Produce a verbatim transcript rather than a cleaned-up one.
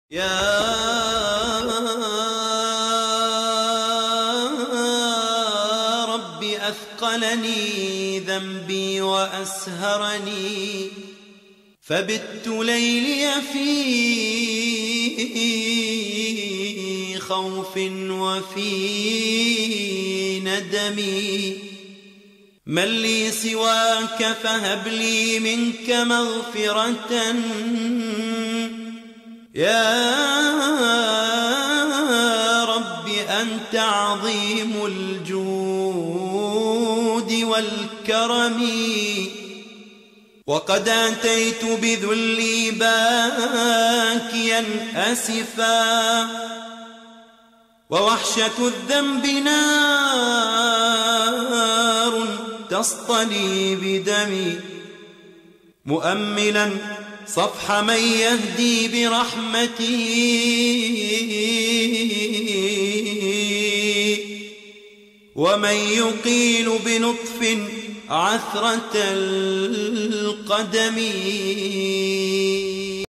يا رب أثقلني ذنبي وأسهرني، فبت ليلي في خوف وفي ندمي. من لي سواك فهب لي منك مغفرة، يا رب أنت عظيم الجود والكرم. وقد أتيت بذلي باكيا أسفا، ووحشة الذنب نار تصطلي بدمي، مؤملا صفح من يهدي برحمته، ومن يقيل بلطف عثرة القدم.